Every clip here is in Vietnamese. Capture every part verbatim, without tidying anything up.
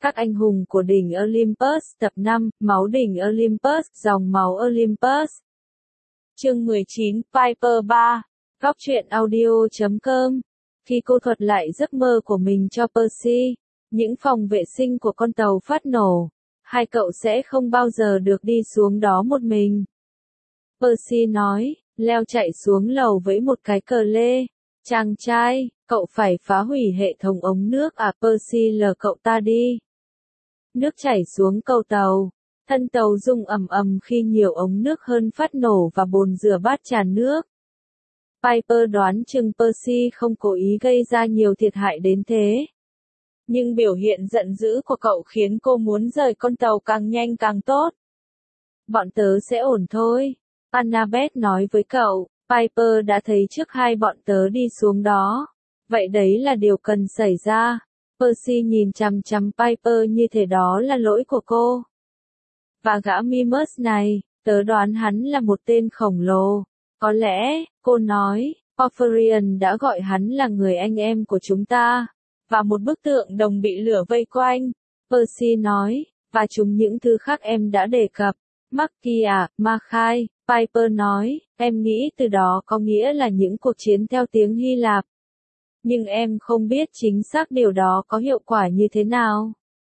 Các anh hùng của đỉnh Olympus tập năm, máu đỉnh Olympus, dòng máu Olympus. Chương mười chín, Piper ba. Góc truyện audio chấm com. Khi cô thuật lại giấc mơ của mình cho Percy, những phòng vệ sinh của con tàu phát nổ, hai cậu sẽ không bao giờ được đi xuống đó một mình. Percy nói, leo chạy xuống lầu với một cái cờ lê. Chàng trai, cậu phải phá hủy hệ thống ống nước à? Percy lờ cậu ta đi. Nước chảy xuống cầu tàu. Thân tàu rung ầm ầm khi nhiều ống nước hơn phát nổ và bồn rửa bát tràn nước. Piper đoán chừng Percy không cố ý gây ra nhiều thiệt hại đến thế. Nhưng biểu hiện giận dữ của cậu khiến cô muốn rời con tàu càng nhanh càng tốt. Bọn tớ sẽ ổn thôi, Annabeth nói với cậu. Piper đã thấy trước hai bọn tớ đi xuống đó. Vậy đấy là điều cần xảy ra. Percy nhìn chằm chằm Piper như thể đó là lỗi của cô. Và gã Mimus này, tớ đoán hắn là một tên khổng lồ. Có lẽ, cô nói, Porphyrion đã gọi hắn là người anh em của chúng ta. Và một bức tượng đồng bị lửa vây quanh. Percy nói, và chúng những thứ khác em đã đề cập. Marky à, Makai, Piper nói, em nghĩ từ đó có nghĩa là những cuộc chiến theo tiếng Hy Lạp. Nhưng em không biết chính xác điều đó có hiệu quả như thế nào.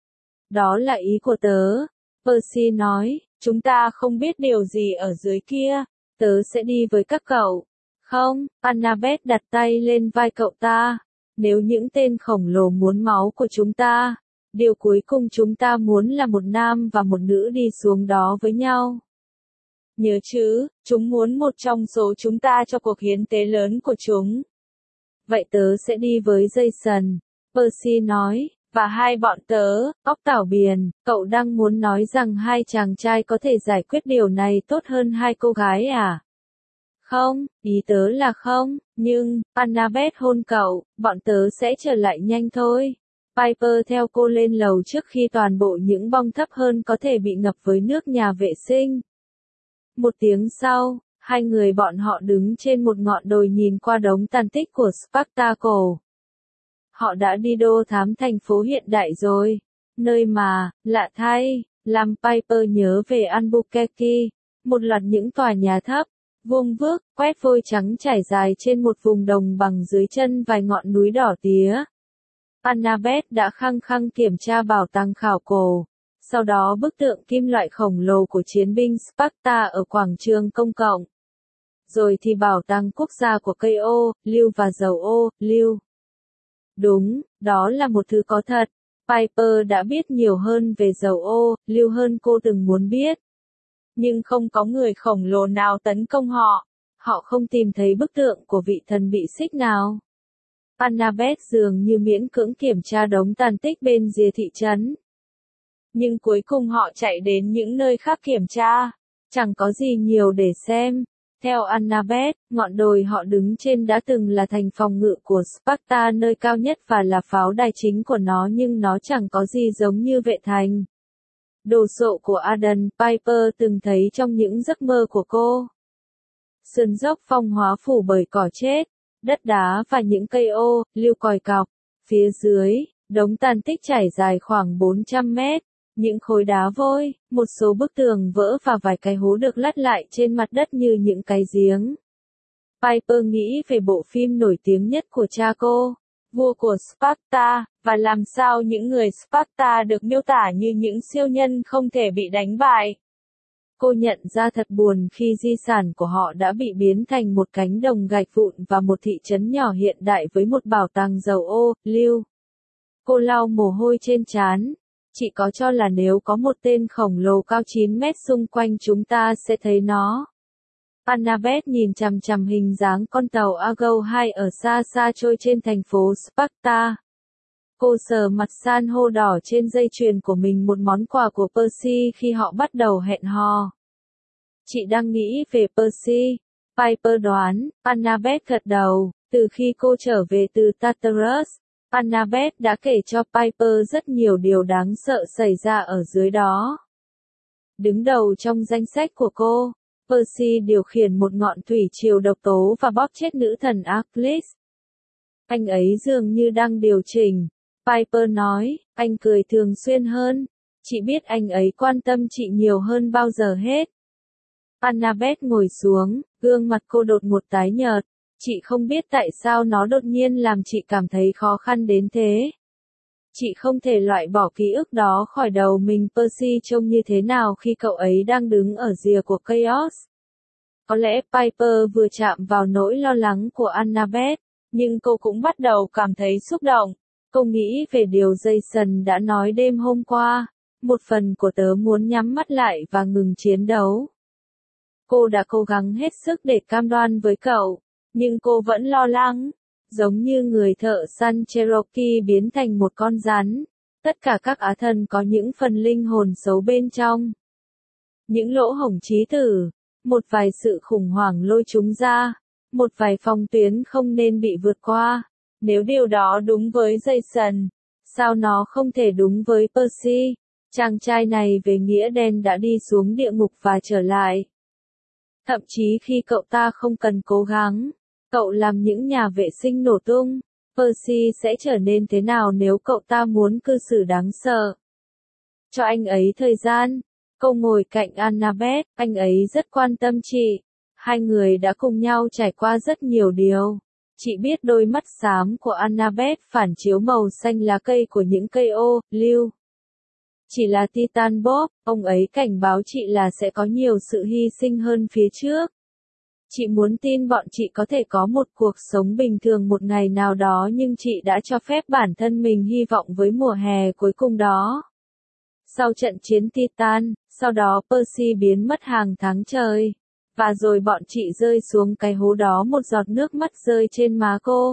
Đó là ý của tớ. Percy nói, chúng ta không biết điều gì ở dưới kia, tớ sẽ đi với các cậu. Không, Annabeth đặt tay lên vai cậu ta. Nếu những tên khổng lồ muốn máu của chúng ta, điều cuối cùng chúng ta muốn là một nam và một nữ đi xuống đó với nhau. Nhớ chứ, chúng muốn một trong số chúng ta cho cuộc hiến tế lớn của chúng. Vậy tớ sẽ đi với Jason, Percy nói, và hai bọn tớ, óc tảo biển, cậu đang muốn nói rằng hai chàng trai có thể giải quyết điều này tốt hơn hai cô gái à? Không, ý tớ là không, nhưng, Annabeth hôn cậu, bọn tớ sẽ trở lại nhanh thôi. Piper theo cô lên lầu trước khi toàn bộ những bong thấp hơn có thể bị ngập với nước nhà vệ sinh. Một tiếng sau, hai người bọn họ đứng trên một ngọn đồi nhìn qua đống tàn tích của Spartaco. Họ đã đi đô thám thành phố hiện đại rồi, nơi mà, lạ thay, làm Piper nhớ về Albuquerque, một loạt những tòa nhà thấp, vuông vức, quét vôi trắng trải dài trên một vùng đồng bằng dưới chân vài ngọn núi đỏ tía. Annabeth đã khăng khăng kiểm tra bảo tàng khảo cổ. Sau đó bức tượng kim loại khổng lồ của chiến binh Sparta ở quảng trường công cộng. Rồi thì bảo tàng quốc gia của cây ô, lưu và dầu ô, lưu. Đúng, đó là một thứ có thật. Piper đã biết nhiều hơn về dầu ô, lưu hơn cô từng muốn biết. Nhưng không có người khổng lồ nào tấn công họ. Họ không tìm thấy bức tượng của vị thần bị xích nào. Annabeth dường như miễn cưỡng kiểm tra đống tàn tích bên rìa thị trấn. Nhưng cuối cùng họ chạy đến những nơi khác kiểm tra. Chẳng có gì nhiều để xem. Theo Annabeth, ngọn đồi họ đứng trên đã từng là thành phòng ngự của Sparta nơi cao nhất và là pháo đài chính của nó, nhưng nó chẳng có gì giống như vệ thành. Đồ sộ của Aden, Piper từng thấy trong những giấc mơ của cô. Sườn dốc phong hóa phủ bởi cỏ chết, đất đá và những cây ô, lưu còi cọc. Phía dưới, đống tàn tích trải dài khoảng bốn trăm mét. Những khối đá vôi, một số bức tường vỡ và vài cái hố được lát lại trên mặt đất như những cái giếng. Piper nghĩ về bộ phim nổi tiếng nhất của cha cô, Vua của Sparta, và làm sao những người Sparta được miêu tả như những siêu nhân không thể bị đánh bại. Cô nhận ra thật buồn khi di sản của họ đã bị biến thành một cánh đồng gạch vụn và một thị trấn nhỏ hiện đại với một bảo tàng dầu ô, lưu. Cô lau mồ hôi trên trán. Chị có cho là nếu có một tên khổng lồ cao chín mét xung quanh chúng ta sẽ thấy nó. Annabeth nhìn chằm chằm hình dáng con tàu Argo hai ở xa xa trôi trên thành phố Sparta. Cô sờ mặt san hô đỏ trên dây chuyền của mình, một món quà của Percy khi họ bắt đầu hẹn hò. Chị đang nghĩ về Percy, Piper đoán. Annabeth gật đầu. Từ khi cô trở về từ Tartarus, Annabeth đã kể cho Piper rất nhiều điều đáng sợ xảy ra ở dưới đó. Đứng đầu trong danh sách của cô, Percy điều khiển một ngọn thủy triều độc tố và bóp chết nữ thần Achilles. Anh ấy dường như đang điều chỉnh. Piper nói, anh cười thường xuyên hơn. Chị biết anh ấy quan tâm chị nhiều hơn bao giờ hết. Annabeth ngồi xuống, gương mặt cô đột ngột tái nhợt. Chị không biết tại sao nó đột nhiên làm chị cảm thấy khó khăn đến thế. Chị không thể loại bỏ ký ức đó khỏi đầu mình. Percy trông như thế nào khi cậu ấy đang đứng ở rìa của Chaos? Có lẽ Piper vừa chạm vào nỗi lo lắng của Annabeth, nhưng cô cũng bắt đầu cảm thấy xúc động. Cô nghĩ về điều Jason đã nói đêm hôm qua. Một phần của tớ muốn nhắm mắt lại và ngừng chiến đấu. Cô đã cố gắng hết sức để cam đoan với cậu, nhưng cô vẫn lo lắng. Giống như người thợ săn Cherokee biến thành một con rắn. Tất cả các á thần có những phần linh hồn xấu bên trong. Những lỗ hổng trí tử. Một vài sự khủng hoảng lôi chúng ra. Một vài phong tuyến không nên bị vượt qua. Nếu điều đó đúng với Jason, sao nó không thể đúng với Percy? Chàng trai này về nghĩa đen đã đi xuống địa ngục và trở lại. Thậm chí khi cậu ta không cần cố gắng, cậu làm những nhà vệ sinh nổ tung, Percy sẽ trở nên thế nào nếu cậu ta muốn cư xử đáng sợ? Cho anh ấy thời gian. Cô ngồi cạnh Annabeth, anh ấy rất quan tâm chị. Hai người đã cùng nhau trải qua rất nhiều điều. Chị biết đôi mắt xám của Annabeth phản chiếu màu xanh lá cây của những cây ô, lưu. Chỉ là Titan Bob, ông ấy cảnh báo chị là sẽ có nhiều sự hy sinh hơn phía trước. Chị muốn tin bọn chị có thể có một cuộc sống bình thường một ngày nào đó, nhưng chị đã cho phép bản thân mình hy vọng với mùa hè cuối cùng đó. Sau trận chiến Titan, sau đó Percy biến mất hàng tháng trời. Và rồi bọn chị rơi xuống cái hố đó, một giọt nước mắt rơi trên má cô.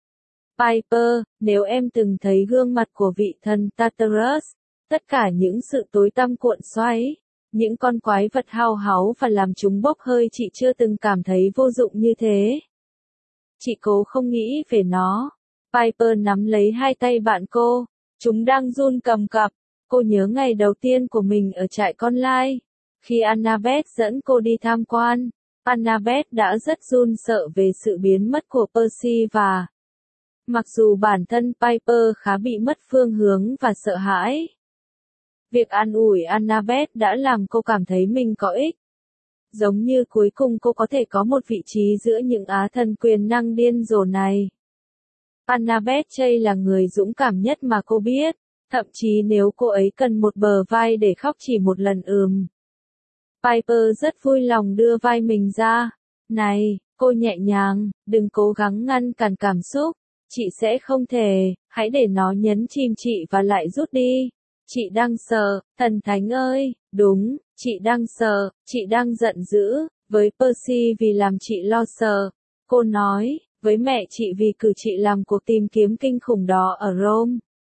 Piper, nếu em từng thấy gương mặt của vị thần Tartarus, tất cả những sự tối tăm cuộn xoáy, những con quái vật hao háu và làm chúng bốc hơi, chị chưa từng cảm thấy vô dụng như thế. Chị cố không nghĩ về nó. Piper nắm lấy hai tay bạn cô, chúng đang run cầm cập. Cô nhớ ngày đầu tiên của mình ở trại con lai. Khi Annabeth dẫn cô đi tham quan, Annabeth đã rất run sợ về sự biến mất của Percy và mặc dù bản thân Piper khá bị mất phương hướng và sợ hãi, việc an ủi Annabeth đã làm cô cảm thấy mình có ích. Giống như cuối cùng cô có thể có một vị trí giữa những á thần quyền năng điên rồ này. Annabeth Chey là người dũng cảm nhất mà cô biết, thậm chí nếu cô ấy cần một bờ vai để khóc chỉ một lần ừm. Piper rất vui lòng đưa vai mình ra. Này, cô nhẹ nhàng, đừng cố gắng ngăn cản cảm xúc. Chị sẽ không thể, hãy để nó nhấn chìm chị và lại rút đi. Chị đang sợ, thần thánh ơi, đúng, chị đang sợ, chị đang giận dữ, với Percy vì làm chị lo sợ. Cô nói, với mẹ chị vì cử chị làm cuộc tìm kiếm kinh khủng đó ở Rome.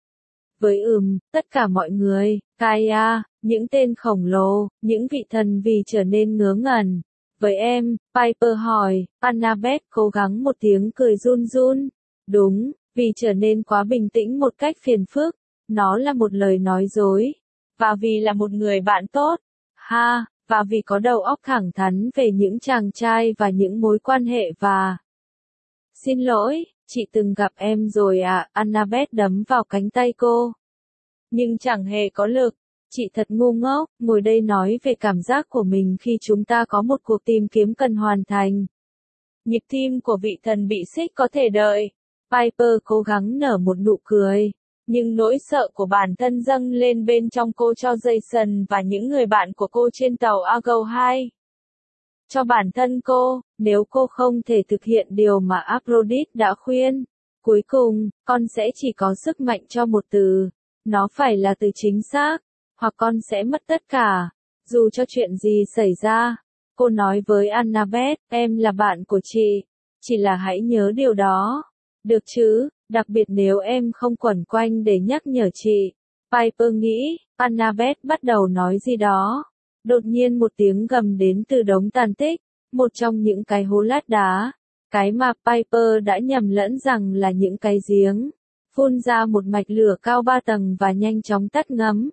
Với ừm, tất cả mọi người, Kaya, những tên khổng lồ, những vị thần vì trở nên ngớ ngẩn. Với em, Piper hỏi, Annabeth cố gắng một tiếng cười run run. Đúng, vì trở nên quá bình tĩnh một cách phiền phức. Nó là một lời nói dối. Và vì là một người bạn tốt. Ha, và vì có đầu óc thẳng thắn về những chàng trai và những mối quan hệ và... Xin lỗi, chị từng gặp em rồi à, Annabeth đấm vào cánh tay cô. Nhưng chẳng hề có lực. Chị thật ngu ngốc, ngồi đây nói về cảm giác của mình khi chúng ta có một cuộc tìm kiếm cần hoàn thành. Nhịp tim của vị thần bị xích có thể đợi. Piper cố gắng nở một nụ cười. Nhưng nỗi sợ của bản thân dâng lên bên trong cô cho Jason và những người bạn của cô trên tàu Argo hai. Cho bản thân cô, nếu cô không thể thực hiện điều mà Aphrodite đã khuyên, cuối cùng, con sẽ chỉ có sức mạnh cho một từ. Nó phải là từ chính xác, hoặc con sẽ mất tất cả, dù cho chuyện gì xảy ra. Cô nói với Annabeth, em là bạn của chị, chỉ là hãy nhớ điều đó. Được chứ, đặc biệt nếu em không quẩn quanh để nhắc nhở chị. Piper nghĩ, Annabeth bắt đầu nói gì đó. Đột nhiên một tiếng gầm đến từ đống tàn tích, một trong những cái hố lát đá, cái mà Piper đã nhầm lẫn rằng là những cái giếng, phun ra một mạch lửa cao ba tầng và nhanh chóng tắt ngấm.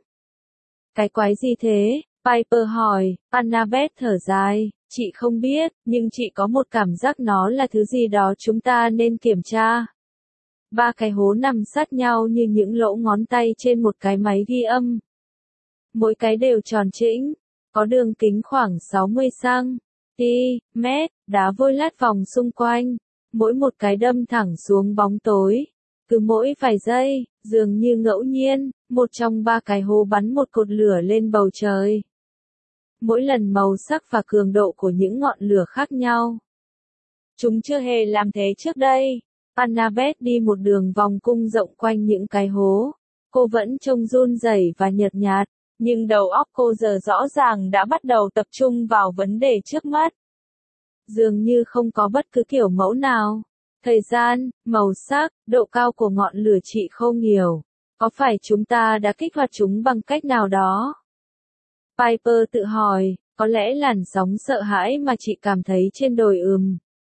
Cái quái gì thế? Piper hỏi. Annabeth thở dài, chị không biết, nhưng chị có một cảm giác nó là thứ gì đó chúng ta nên kiểm tra. Ba cái hố nằm sát nhau như những lỗ ngón tay trên một cái máy ghi âm. Mỗi cái đều tròn trĩnh, có đường kính khoảng sáu mươi xăng-ti-mét, đá vôi lát vòng xung quanh, mỗi một cái đâm thẳng xuống bóng tối. Cứ mỗi vài giây, dường như ngẫu nhiên, một trong ba cái hố bắn một cột lửa lên bầu trời. Mỗi lần màu sắc và cường độ của những ngọn lửa khác nhau. Chúng chưa hề làm thế trước đây. Annabeth đi một đường vòng cung rộng quanh những cái hố. Cô vẫn trông run rẩy và nhợt nhạt, nhưng đầu óc cô giờ rõ ràng đã bắt đầu tập trung vào vấn đề trước mắt. Dường như không có bất cứ kiểu mẫu nào. Thời gian, màu sắc, độ cao của ngọn lửa chị không hiểu. Có phải chúng ta đã kích hoạt chúng bằng cách nào đó? Piper tự hỏi, có lẽ làn sóng sợ hãi mà chị cảm thấy trên đồi ừm.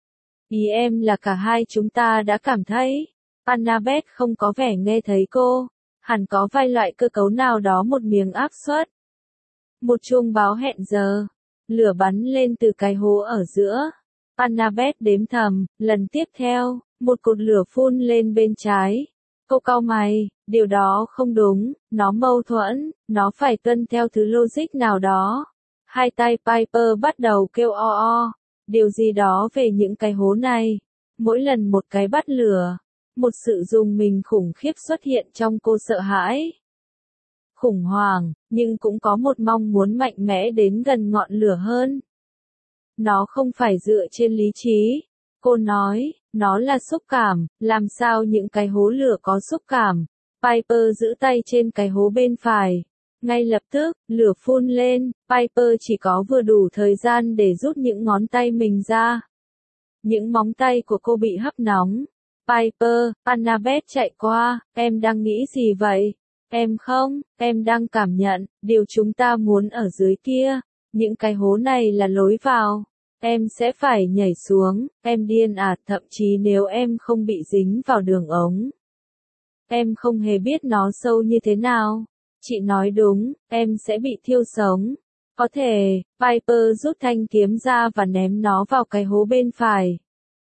Ý em là cả hai chúng ta đã cảm thấy. Annabeth không có vẻ nghe thấy cô. Hẳn có vài loại cơ cấu nào đó một miếng áp suất. Một chuông báo hẹn giờ. Lửa bắn lên từ cái hố ở giữa. Annabeth đếm thầm, lần tiếp theo, một cột lửa phun lên bên trái. Cô cau mày, điều đó không đúng, nó mâu thuẫn, nó phải tuân theo thứ logic nào đó. Hai tay Piper bắt đầu kêu o o, điều gì đó về những cái hố này. Mỗi lần một cái bắt lửa, một sự rùng mình khủng khiếp xuất hiện trong cô sợ hãi. Khủng hoảng, nhưng cũng có một mong muốn mạnh mẽ đến gần ngọn lửa hơn. Nó không phải dựa trên lý trí. Cô nói, nó là xúc cảm, làm sao những cái hố lửa có xúc cảm. Piper giữ tay trên cái hố bên phải. Ngay lập tức, lửa phun lên, Piper chỉ có vừa đủ thời gian để rút những ngón tay mình ra. Những móng tay của cô bị hấp nóng. Piper, Annabeth chạy qua, em đang nghĩ gì vậy? Em không, em đang cảm nhận, điều chúng ta muốn ở dưới kia. Những cái hố này là lối vào. Em sẽ phải nhảy xuống, em điên à, thậm chí nếu em không bị dính vào đường ống. Em không hề biết nó sâu như thế nào. Chị nói đúng, em sẽ bị thiêu sống. Có thể, Piper rút thanh kiếm ra và ném nó vào cái hố bên phải.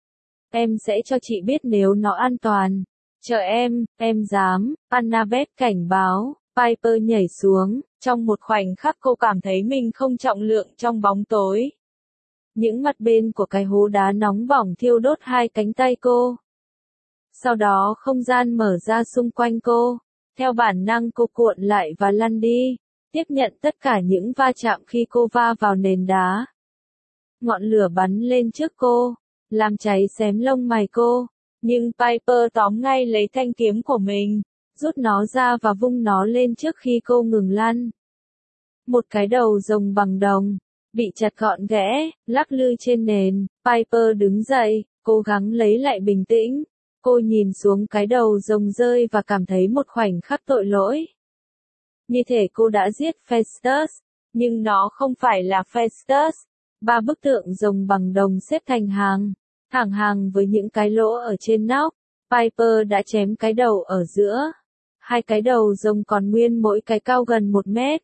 Em sẽ cho chị biết nếu nó an toàn. Chờ em, em dám, Annabeth cảnh báo. Piper nhảy xuống, trong một khoảnh khắc cô cảm thấy mình không trọng lượng trong bóng tối. Những mặt bên của cái hố đá nóng bỏng thiêu đốt hai cánh tay cô. Sau đó không gian mở ra xung quanh cô. Theo bản năng cô cuộn lại và lăn đi, tiếp nhận tất cả những va chạm khi cô va vào nền đá. Ngọn lửa bắn lên trước cô, làm cháy xém lông mày cô. Nhưng Piper tóm ngay lấy thanh kiếm của mình, rút nó ra và vung nó lên trước khi cô ngừng lăn. Một cái đầu rồng bằng đồng, bị chặt gọn ghẽ, lắc lư trên nền. Piper đứng dậy, cố gắng lấy lại bình tĩnh. Cô nhìn xuống cái đầu rồng rơi và cảm thấy một khoảnh khắc tội lỗi. Như thể cô đã giết Festus, nhưng nó không phải là Festus. Ba bức tượng rồng bằng đồng xếp thành hàng, thẳng hàng với những cái lỗ ở trên nóc. Piper đã chém cái đầu ở giữa. Hai cái đầu rồng còn nguyên mỗi cái cao gần một mét.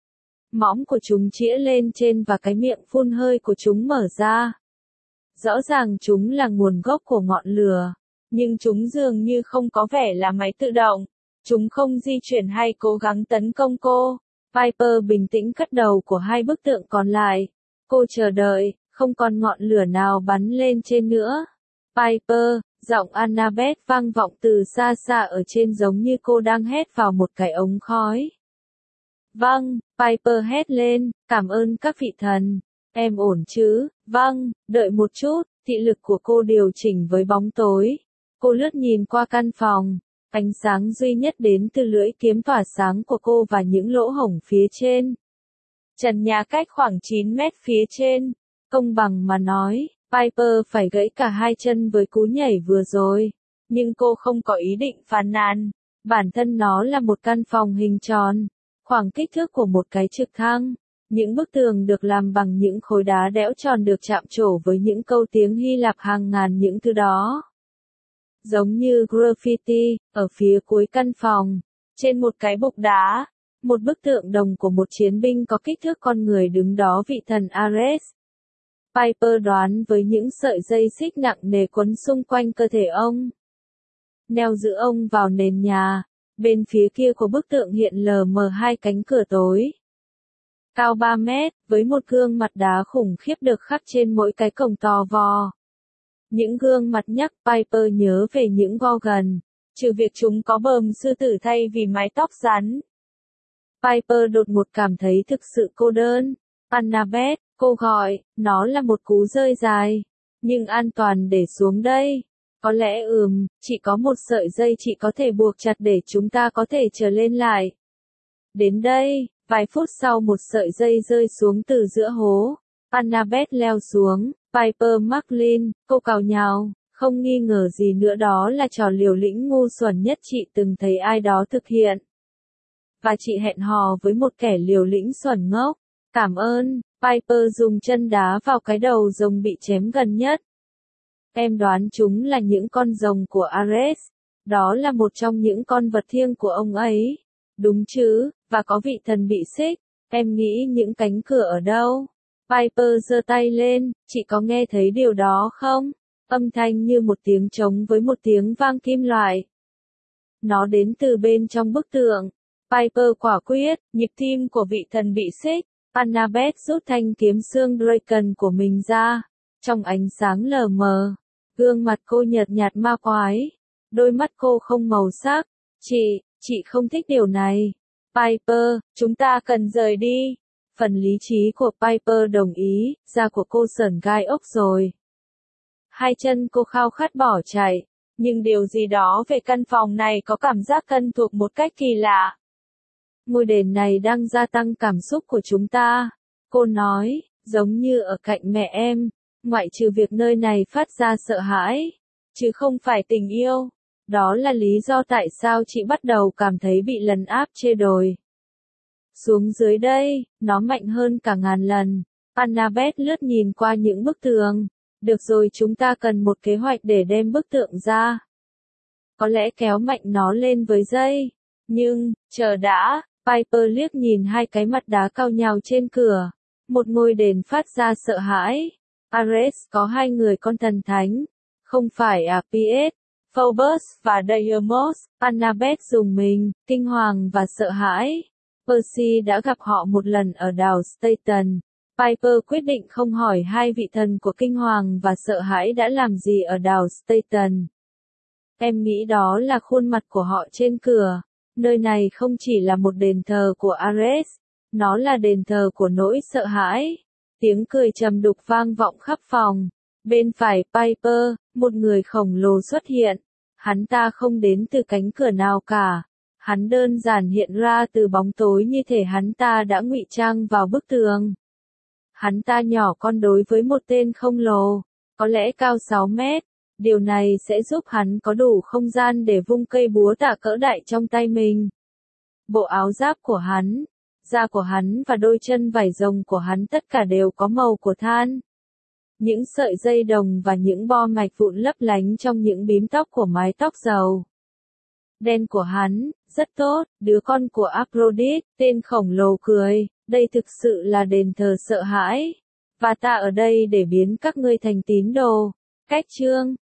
Mõm của chúng chĩa lên trên và cái miệng phun hơi của chúng mở ra. Rõ ràng chúng là nguồn gốc của ngọn lửa. Nhưng chúng dường như không có vẻ là máy tự động. Chúng không di chuyển hay cố gắng tấn công cô. Piper bình tĩnh cất đầu của hai bức tượng còn lại. Cô chờ đợi, không còn ngọn lửa nào bắn lên trên nữa. Piper, giọng Annabeth vang vọng từ xa xa ở trên giống như cô đang hét vào một cái ống khói. Vâng, Piper hét lên, cảm ơn các vị thần. Em ổn chứ? Vâng, đợi một chút, thị lực của cô điều chỉnh với bóng tối. Cô lướt nhìn qua căn phòng, ánh sáng duy nhất đến từ lưỡi kiếm tỏa sáng của cô và những lỗ hổng phía trên. Trần nhà cách khoảng chín mét phía trên. Công bằng mà nói, Piper phải gãy cả hai chân với cú nhảy vừa rồi. Nhưng cô không có ý định phàn nàn. Bản thân nó là một căn phòng hình tròn, khoảng kích thước của một cái trực thăng. Những bức tường được làm bằng những khối đá đẽo tròn được chạm trổ với những câu tiếng Hy Lạp hàng ngàn những thứ đó. Giống như graffiti, ở phía cuối căn phòng, trên một cái bục đá, một bức tượng đồng của một chiến binh có kích thước con người đứng đó vị thần Ares. Piper đoán với những sợi dây xích nặng nề quấn xung quanh cơ thể ông. neo giữ ông vào nền nhà. Bên phía kia của bức tượng hiện lờ mờ hai cánh cửa tối. Cao ba mét, với một gương mặt đá khủng khiếp được khắc trên mỗi cái cổng to vò. Những gương mặt nhắc Piper nhớ về những Gorgon, trừ việc chúng có bờm sư tử thay vì mái tóc rắn. Piper đột ngột cảm thấy thực sự cô đơn. Annabeth, cô gọi, nó là một cú rơi dài. Nhưng an toàn để xuống đây. Có lẽ ừm, chỉ có một sợi dây chị có thể buộc chặt để chúng ta có thể trở lên lại. Đến đây, vài phút sau một sợi dây rơi xuống từ giữa hố. Annabeth leo xuống, Piper Macklin, cô cào nhào, không nghi ngờ gì nữa đó là trò liều lĩnh ngu xuẩn nhất chị từng thấy ai đó thực hiện. Và chị hẹn hò với một kẻ liều lĩnh xuẩn ngốc. Cảm ơn, Piper dùng chân đá vào cái đầu rồng bị chém gần nhất. Em đoán chúng là những con rồng của Ares. Đó là một trong những con vật thiêng của ông ấy. Đúng chứ, và có vị thần bị xích. Em nghĩ những cánh cửa ở đâu? Piper giơ tay lên, chị có nghe thấy điều đó không? Âm thanh như một tiếng trống với một tiếng vang kim loại. Nó đến từ bên trong bức tượng. Piper quả quyết, nhịp tim của vị thần bị xích. Annabeth rút thanh kiếm xương Draken của mình ra. Trong ánh sáng lờ mờ, gương mặt cô nhợt nhạt ma quái. Đôi mắt cô không màu sắc. Chị, chị không thích điều này. Piper, chúng ta cần rời đi. Phần lý trí của Piper đồng ý, da của cô sởn gai ốc rồi. Hai chân cô khao khát bỏ chạy. Nhưng điều gì đó về căn phòng này có cảm giác thân thuộc một cách kỳ lạ. Ngôi đền này đang gia tăng cảm xúc của chúng ta. Cô nói, giống như ở cạnh mẹ em, ngoại trừ việc nơi này phát ra sợ hãi, chứ không phải tình yêu. Đó là lý do tại sao chị bắt đầu cảm thấy bị lấn áp chê đồi. Xuống dưới đây, nó mạnh hơn cả ngàn lần. Annabeth lướt nhìn qua những bức tường. Được rồi, chúng ta cần một kế hoạch để đem bức tượng ra. Có lẽ kéo mạnh nó lên với dây. Nhưng, chờ đã, Piper liếc nhìn hai cái mặt đá cao nhào trên cửa. Một ngôi đền phát ra sợ hãi. Ares có hai người con thần thánh. Không phải Apis, Phobos và Deimos. Annabeth dùng mình, kinh hoàng và sợ hãi. Percy đã gặp họ một lần ở đảo Staten. Piper quyết định không hỏi hai vị thần của kinh hoàng và sợ hãi đã làm gì ở đảo Staten. Em nghĩ đó là khuôn mặt của họ trên cửa. Nơi này không chỉ là một đền thờ của Ares, nó là đền thờ của nỗi sợ hãi. Tiếng cười trầm đục vang vọng khắp phòng. Bên phải Piper, một người khổng lồ xuất hiện. Hắn ta không đến từ cánh cửa nào cả. Hắn đơn giản hiện ra từ bóng tối như thể hắn ta đã ngụy trang vào bức tường. Hắn ta nhỏ con đối với một tên khổng lồ, có lẽ cao sáu mét. Điều này sẽ giúp hắn có đủ không gian để vung cây búa tạ cỡ đại trong tay mình. Bộ áo giáp của hắn, da của hắn và đôi chân vải rồng của hắn tất cả đều có màu của than. Những sợi dây đồng và những bo mạch vụn lấp lánh trong những bím tóc của mái tóc dầu. Đen của hắn, rất tốt, đứa con của Aphrodite, tên khổng lồ cười, đây thực sự là đền thờ sợ hãi. Và ta ở đây để biến các ngươi thành tín đồ. Cách chương